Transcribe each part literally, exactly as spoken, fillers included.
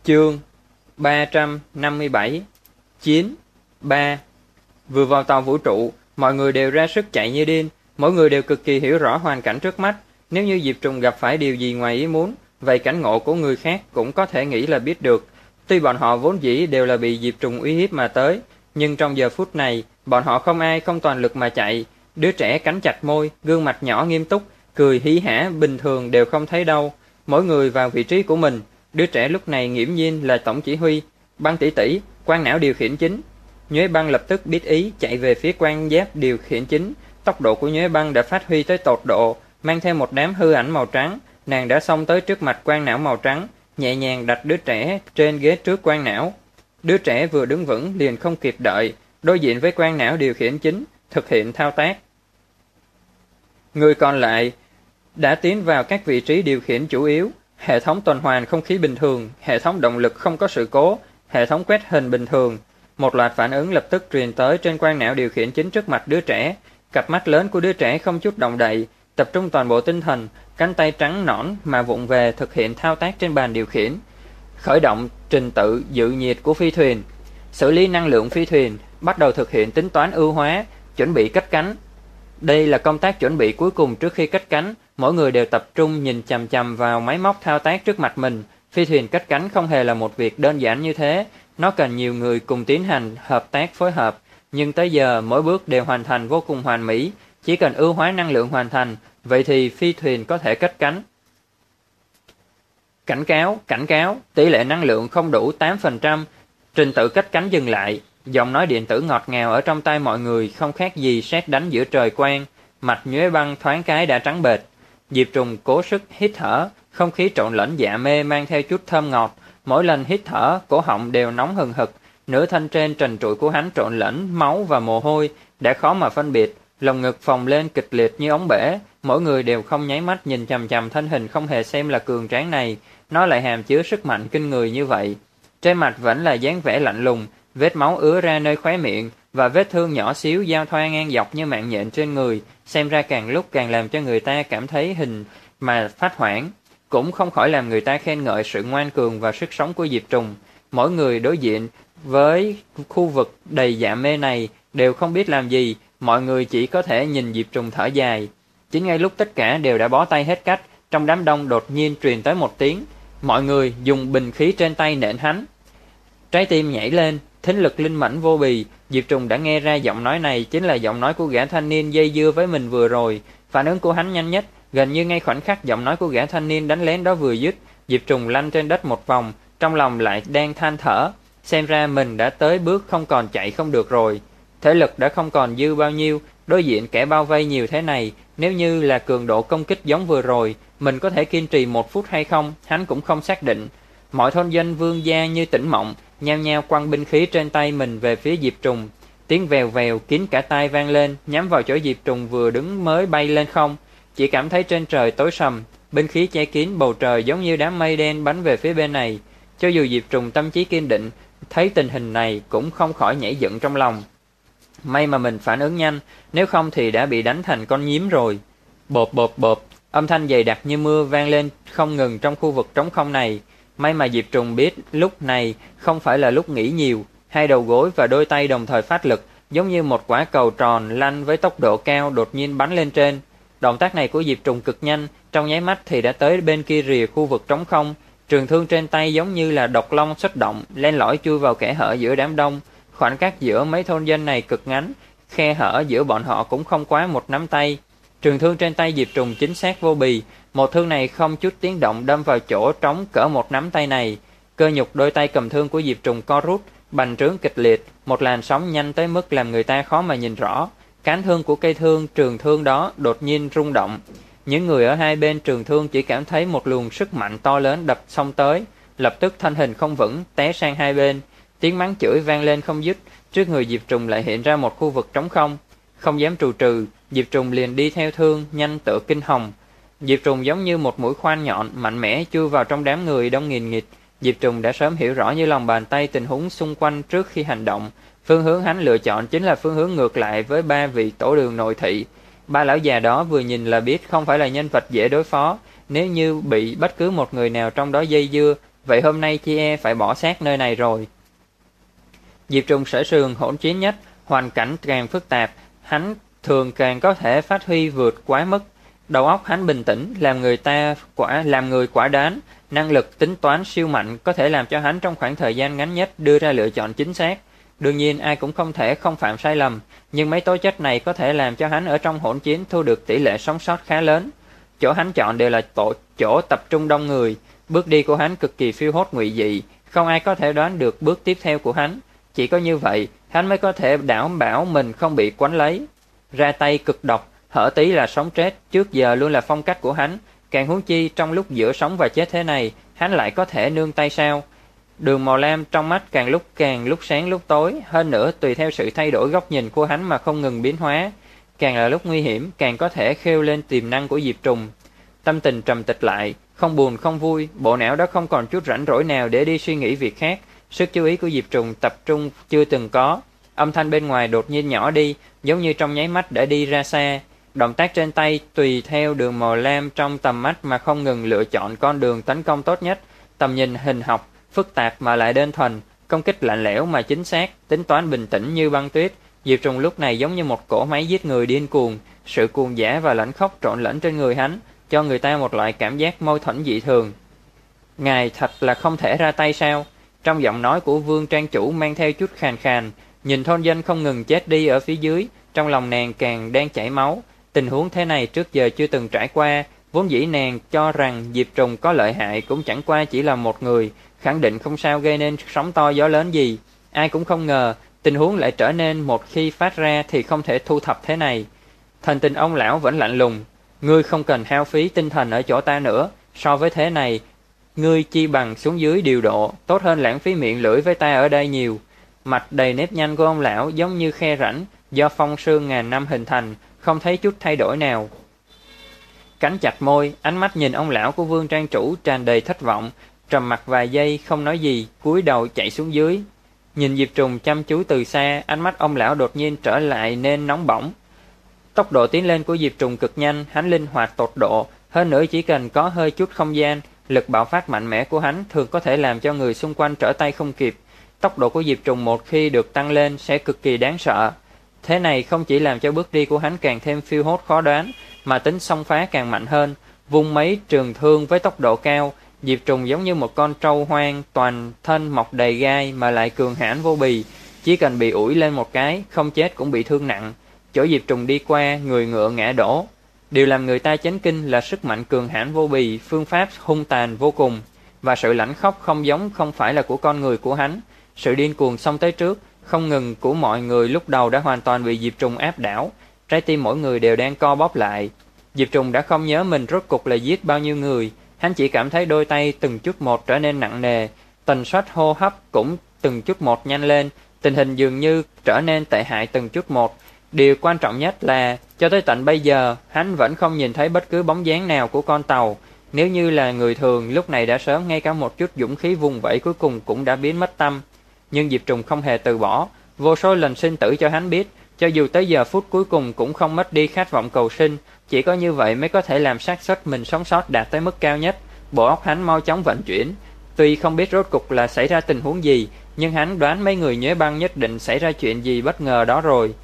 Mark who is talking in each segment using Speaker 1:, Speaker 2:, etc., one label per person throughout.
Speaker 1: Chương ba trăm năm mươi bảy. Chiến ba. Vừa vào tàu vũ trụ, mọi người đều ra sức chạy như điên, mỗi người đều cực kỳ hiểu rõ hoàn cảnh trước mắt. Nếu như Diệp Trùng gặp phải điều gì ngoài ý muốn, vậy cảnh ngộ của người khác cũng có thể nghĩ là biết được. Tuy bọn họ vốn dĩ đều là bị Diệp Trùng uy hiếp mà tới, nhưng trong giờ phút này, bọn họ không ai không toàn lực mà chạy. Đứa trẻ cắn chặt môi, gương mặt nhỏ nghiêm túc, cười hí hả bình thường đều không thấy đâu. Mỗi người vào vị trí của mình. Đứa trẻ lúc này nghiễm nhiên là tổng chỉ huy. Băng tỷ tỷ, Quan Não điều khiển chính. Nhuế Băng lập tức biết ý, chạy về phía Quan Giáp điều khiển chính. Tốc độ của Nhuế Băng đã phát huy tới tột độ, mang theo một đám hư ảnh màu trắng, nàng đã xông tới trước mặt Quan Não màu trắng, nhẹ nhàng đặt đứa trẻ trên ghế trước Quan Não. Đứa trẻ vừa đứng vững liền không kịp đợi, đối diện với Quan Não điều khiển chính, thực hiện thao tác. Người còn lại đã tiến vào các vị trí điều khiển chủ yếu. Hệ thống tuần hoàn không khí bình thường, hệ thống động lực không có sự cố, hệ thống quét hình bình thường. Một loạt phản ứng lập tức truyền tới trên Quan Não điều khiển chính trước mặt đứa trẻ. Cặp mắt lớn của đứa trẻ không chút động đậy, tập trung toàn bộ tinh thần, cánh tay trắng nõn mà vụng về thực hiện thao tác trên bàn điều khiển. Khởi động trình tự dự nhiệt của phi thuyền, xử lý năng lượng phi thuyền, bắt đầu thực hiện tính toán ưu hóa, chuẩn bị cất cánh. Đây là công tác chuẩn bị cuối cùng trước khi cất cánh, mỗi người đều tập trung nhìn chằm chằm vào máy móc thao tác trước mặt mình. Phi thuyền cất cánh không hề là một việc đơn giản như thế, nó cần nhiều người cùng tiến hành hợp tác phối hợp, nhưng tới giờ mỗi bước đều hoàn thành vô cùng hoàn mỹ, chỉ cần ưu hóa năng lượng hoàn thành, vậy thì phi thuyền có thể cất cánh. Cảnh cáo, cảnh cáo, tỷ lệ năng lượng không đủ tám phần trăm, trình tự cất cánh dừng lại. Giọng nói điện tử ngọt ngào ở trong tai mọi người không khác gì sét đánh giữa trời quang. Mặt Nhuế Băng thoáng cái đã trắng bệch. Diệp Trùng cố sức hít thở, không khí trộn lẫn dạ mê mang theo chút thơm ngọt. Mỗi lần hít thở, cổ họng đều nóng hừng hực. Nửa thân trên trần trụi của hắn trộn lẫn máu và mồ hôi, đã khó mà phân biệt. Lồng ngực phồng lên kịch liệt như ống bể. Mỗi người đều không nháy mắt nhìn chằm chằm thân hình không hề xem là cường tráng này, nó lại hàm chứa sức mạnh kinh người như vậy. Trên mặt vẫn là dáng vẻ lạnh lùng, vết máu ứa ra nơi khóe miệng và vết thương nhỏ xíu giao thoa ngang dọc như mạng nhện trên người, xem ra càng lúc càng làm cho người ta cảm thấy hình mà phát hoảng, cũng không khỏi làm người ta khen ngợi sự ngoan cường và sức sống của Diệp Trùng. Mỗi người đối diện với khu vực đầy dạ mê này đều không biết làm gì, mọi người chỉ có thể nhìn Diệp Trùng thở dài. Chính ngay lúc tất cả đều đã bó tay hết cách, trong đám đông đột nhiên truyền tới một tiếng, mọi người dùng bình khí trên tay nện hắn. Trái tim nhảy lên, thính lực linh mẫn vô bì, Diệp Trùng đã nghe ra giọng nói này chính là giọng nói của gã thanh niên dây dưa với mình vừa rồi. Phản ứng của hắn nhanh nhất, gần như ngay khoảnh khắc giọng nói của gã thanh niên đánh lén đó vừa dứt, Diệp Trùng lăn trên đất một vòng, trong lòng lại đang than thở, xem ra mình đã tới bước không còn chạy không được rồi. Thể lực đã không còn dư bao nhiêu, đối diện kẻ bao vây nhiều thế này, nếu như là cường độ công kích giống vừa rồi, mình có thể kiên trì một phút hay không, hắn cũng không xác định. Mọi thôn dân vương gia như tỉnh mộng, nhao nhao quăng binh khí trên tay mình về phía Diệp Trùng. Tiếng vèo vèo kín cả tai vang lên, nhắm vào chỗ Diệp Trùng vừa đứng mới bay lên không. Chỉ cảm thấy trên trời tối sầm, binh khí che kín bầu trời giống như đám mây đen bắn về phía bên này. Cho dù Diệp Trùng tâm trí kiên định, thấy tình hình này cũng không khỏi nhảy dựng trong lòng. May mà mình phản ứng nhanh, nếu không thì đã bị đánh thành con nhím rồi. Bộp bộp bộp, âm thanh dày đặc như mưa vang lên không ngừng trong khu vực trống không này. May mà Diệp Trùng biết lúc này không phải là lúc nghĩ nhiều, hai đầu gối và đôi tay đồng thời phát lực, giống như một quả cầu tròn lăn với tốc độ cao đột nhiên bắn lên trên. Động tác này của Diệp Trùng cực nhanh, trong nháy mắt thì đã tới bên kia rìa khu vực trống không. Trường thương trên tay giống như là độc long xuất động, len lỏi chui vào kẽ hở giữa đám đông. Khoảng cách giữa mấy thôn dân này cực ngắn, khe hở giữa bọn họ cũng không quá một nắm tay. Trường thương trên tay Diệp Trùng chính xác vô bì, một thương này không chút tiếng động đâm vào chỗ trống cỡ một nắm tay này. Cơ nhục đôi tay cầm thương của Diệp Trùng co rút, bành trướng kịch liệt, một làn sóng nhanh tới mức làm người ta khó mà nhìn rõ. Cán thương của cây thương trường thương đó đột nhiên rung động. Những người ở hai bên trường thương chỉ cảm thấy một luồng sức mạnh to lớn đập xông tới, lập tức thân hình không vững, té sang hai bên. Tiếng mắng chửi vang lên không dứt, trước người Diệp Trùng lại hiện ra một khu vực trống không. Không dám trù trừ, Diệp Trùng liền đi theo thương, nhanh tựa kinh hồng. Diệp Trùng giống như một mũi khoan nhọn, mạnh mẽ chui vào trong đám người đông nghìn nghịt. Diệp Trùng đã sớm hiểu rõ như lòng bàn tay tình huống xung quanh trước khi hành động. Phương hướng hắn lựa chọn chính là phương hướng ngược lại với ba vị tổ đường nội thị. Ba lão già đó vừa nhìn là biết không phải là nhân vật dễ đối phó. Nếu như bị bất cứ một người nào trong đó dây dưa, vậy hôm nay chi e phải bỏ xác nơi này rồi. Diệp Trùng sở trường hỗn chiến nhất, hoàn cảnh càng phức tạp, hắn thường càng có thể phát huy vượt quá mức. Đầu óc hắn bình tĩnh, làm người ta quả làm người quả đoán, năng lực tính toán siêu mạnh có thể làm cho hắn trong khoảng thời gian ngắn nhất đưa ra lựa chọn chính xác. Đương nhiên ai cũng không thể không phạm sai lầm, nhưng mấy tố chất này có thể làm cho hắn ở trong hỗn chiến thu được tỷ lệ sống sót khá lớn. Chỗ hắn chọn đều là tổ, chỗ tập trung đông người, bước đi của hắn cực kỳ phiêu hốt ngụy dị, không ai có thể đoán được bước tiếp theo của hắn. Chỉ có như vậy, hắn mới có thể đảm bảo mình không bị quánh lấy. Ra tay cực độc, hở tí là sống chết, trước giờ luôn là phong cách của hắn, càng huống chi trong lúc giữa sống và chết thế này, hắn lại có thể nương tay sao? Đường màu lam trong mắt càng lúc càng lúc sáng lúc tối, hơn nữa tùy theo sự thay đổi góc nhìn của hắn mà không ngừng biến hóa. Càng là lúc nguy hiểm, càng có thể khêu lên tiềm năng của Diệp Trùng. Tâm tình trầm tịch lại, không buồn không vui, bộ não đó không còn chút rảnh rỗi nào để đi suy nghĩ việc khác. Sức chú ý của Diệp Trùng tập trung chưa từng có. Âm thanh bên ngoài đột nhiên nhỏ đi, giống như trong nháy mắt đã đi ra xa. Động tác trên tay tùy theo đường màu lam trong tầm mắt mà không ngừng lựa chọn con đường tấn công tốt nhất. Tầm nhìn hình học, phức tạp mà lại đơn thuần, công kích lạnh lẽo mà chính xác, tính toán bình tĩnh như băng tuyết. Diệp Trùng lúc này giống như một cỗ máy giết người điên cuồng, sự cuồng dã và lãnh khốc trộn lẫn trên người hắn, cho người ta một loại cảm giác mâu thuẫn dị thường. Ngài thật là không thể ra tay sao? Trong giọng nói của Vương Trang Chủ mang theo chút khàn khàn, nhìn thôn dân không ngừng chết đi ở phía dưới, trong lòng nàng càng đang chảy máu. Tình huống thế này trước giờ chưa từng trải qua, vốn dĩ nàng cho rằng Diệp Trùng có lợi hại cũng chẳng qua chỉ là một người, khẳng định không sao gây nên sóng to gió lớn gì. Ai cũng không ngờ, tình huống lại trở nên một khi phát ra thì không thể thu thập thế này. Thần tình ông lão vẫn lạnh lùng, ngươi không cần hao phí tinh thần ở chỗ ta nữa, so với thế này, ngươi chi bằng xuống dưới điều độ, tốt hơn lãng phí miệng lưỡi với ta ở đây nhiều. Mặt đầy nếp nhăn của ông lão giống như khe rãnh do phong sương ngàn năm hình thành, không thấy chút thay đổi nào. Cắn chặt môi, ánh mắt nhìn ông lão của Vương Trang Chủ tràn đầy thất vọng, trầm mặc vài giây không nói gì, cúi đầu chạy xuống dưới. Nhìn Diệp Trùng chăm chú từ xa, ánh mắt ông lão đột nhiên trở lại nên nóng bỏng. Tốc độ tiến lên của Diệp Trùng cực nhanh, hắn linh hoạt tột độ, hơn nữa chỉ cần có hơi chút không gian, lực bạo phát mạnh mẽ của hắn thường có thể làm cho người xung quanh trở tay không kịp. Tốc độ của Diệp Trùng một khi được tăng lên sẽ cực kỳ đáng sợ. Thế này không chỉ làm cho bước đi của hắn càng thêm phiêu hốt khó đoán, mà tính xông phá càng mạnh hơn. Vung mấy trường thương với tốc độ cao, Diệp Trùng giống như một con trâu hoang, toàn thân mọc đầy gai mà lại cường hãn vô bì. Chỉ cần bị ủi lên một cái, không chết cũng bị thương nặng. Chỗ Diệp Trùng đi qua, người ngựa ngã đổ. Điều làm người ta chấn kinh là sức mạnh cường hãn vô bì, phương pháp hung tàn vô cùng, và sự lãnh khốc không giống không phải là của con người của hắn. Sự điên cuồng xông tới trước, không ngừng của mọi người lúc đầu đã hoàn toàn bị Diệp Trùng áp đảo. Trái tim mỗi người đều đang co bóp lại. Diệp Trùng đã không nhớ mình rốt cục là giết bao nhiêu người, hắn chỉ cảm thấy đôi tay từng chút một trở nên nặng nề, tần suất hô hấp cũng từng chút một nhanh lên, tình hình dường như trở nên tệ hại từng chút một. Điều quan trọng nhất là, cho tới tận bây giờ, hắn vẫn không nhìn thấy bất cứ bóng dáng nào của con tàu. Nếu như là người thường, lúc này đã sớm ngay cả một chút dũng khí vùng vẫy cuối cùng cũng đã biến mất tâm. Nhưng Diệp Trùng không hề từ bỏ, vô số lần sinh tử cho hắn biết, cho dù tới giờ phút cuối cùng cũng không mất đi khát vọng cầu sinh, chỉ có như vậy mới có thể làm xác suất mình sống sót đạt tới mức cao nhất. Bộ óc hắn mau chóng vận chuyển, tuy không biết rốt cục là xảy ra tình huống gì, nhưng hắn đoán mấy người Nhuế Băng nhất định xảy ra chuyện gì bất ngờ đó rồi.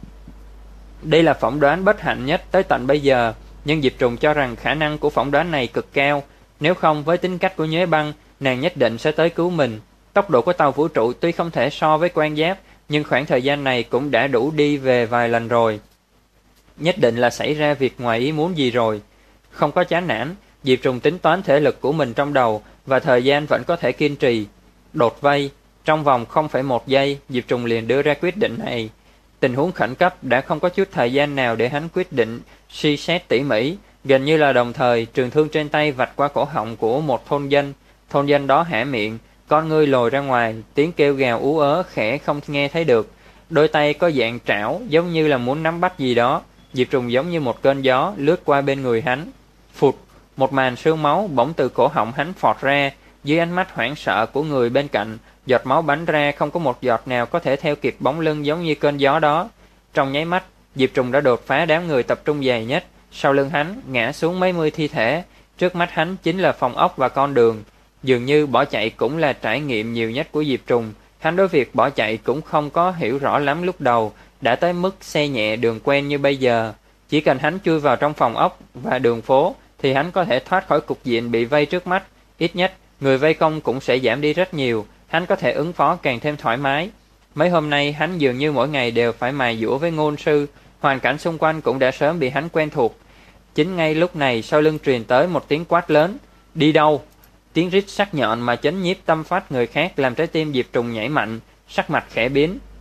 Speaker 1: Đây là phỏng đoán bất hạnh nhất tới tận bây giờ, nhưng Diệp Trùng cho rằng khả năng của phỏng đoán này cực cao, nếu không với tính cách của Nhuế Băng, nàng nhất định sẽ tới cứu mình. Tốc độ của tàu vũ trụ tuy không thể so với quan giáp, nhưng khoảng thời gian này cũng đã đủ đi về vài lần rồi. Nhất định là xảy ra việc ngoài ý muốn gì rồi. Không có chán nản, Diệp Trùng tính toán thể lực của mình trong đầu và thời gian vẫn có thể kiên trì. Đột vây, trong vòng không phẩy một giây, Diệp Trùng liền đưa ra quyết định này. Tình huống khẩn cấp đã không có chút thời gian nào để hắn quyết định, suy xét tỉ mỉ, gần như là đồng thời, trường thương trên tay vạch qua cổ họng của một thôn dân. Thôn dân đó há miệng, con ngươi lồi ra ngoài, tiếng kêu gào ú ớ khẽ không nghe thấy được. Đôi tay có dạng trảo, giống như là muốn nắm bắt gì đó. Diệp Trùng giống như một cơn gió lướt qua bên người hắn. Phụt, một màn sương máu bỗng từ cổ họng hắn phọt ra, dưới ánh mắt hoảng sợ của người bên cạnh, giọt máu bắn ra không có một giọt nào có thể theo kịp bóng lưng giống như cơn gió đó. Trong nháy mắt, Diệp Trùng đã đột phá đám người tập trung dày nhất, sau lưng hắn ngã xuống mấy mươi thi thể, trước mắt hắn chính là phòng ốc và con đường. Dường như bỏ chạy cũng là trải nghiệm nhiều nhất của Diệp Trùng. Hắn đối việc bỏ chạy cũng không có hiểu rõ lắm lúc đầu, đã tới mức xe nhẹ đường quen như bây giờ. Chỉ cần hắn chui vào trong phòng ốc và đường phố thì hắn có thể thoát khỏi cục diện bị vây trước mắt. Ít nhất, người vây công cũng sẽ giảm đi rất nhiều, hắn có thể ứng phó càng thêm thoải mái. Mấy hôm nay hắn dường như mỗi ngày đều phải mài dũa với ngôn sư, hoàn cảnh xung quanh cũng đã sớm bị hắn quen thuộc. Chính ngay lúc này sau lưng truyền tới một tiếng quát lớn, đi đâu? Tiếng rít sắc nhọn mà chấn nhiếp tâm phách người khác làm trái tim Diệp Trùng nhảy mạnh, sắc mặt khẽ biến.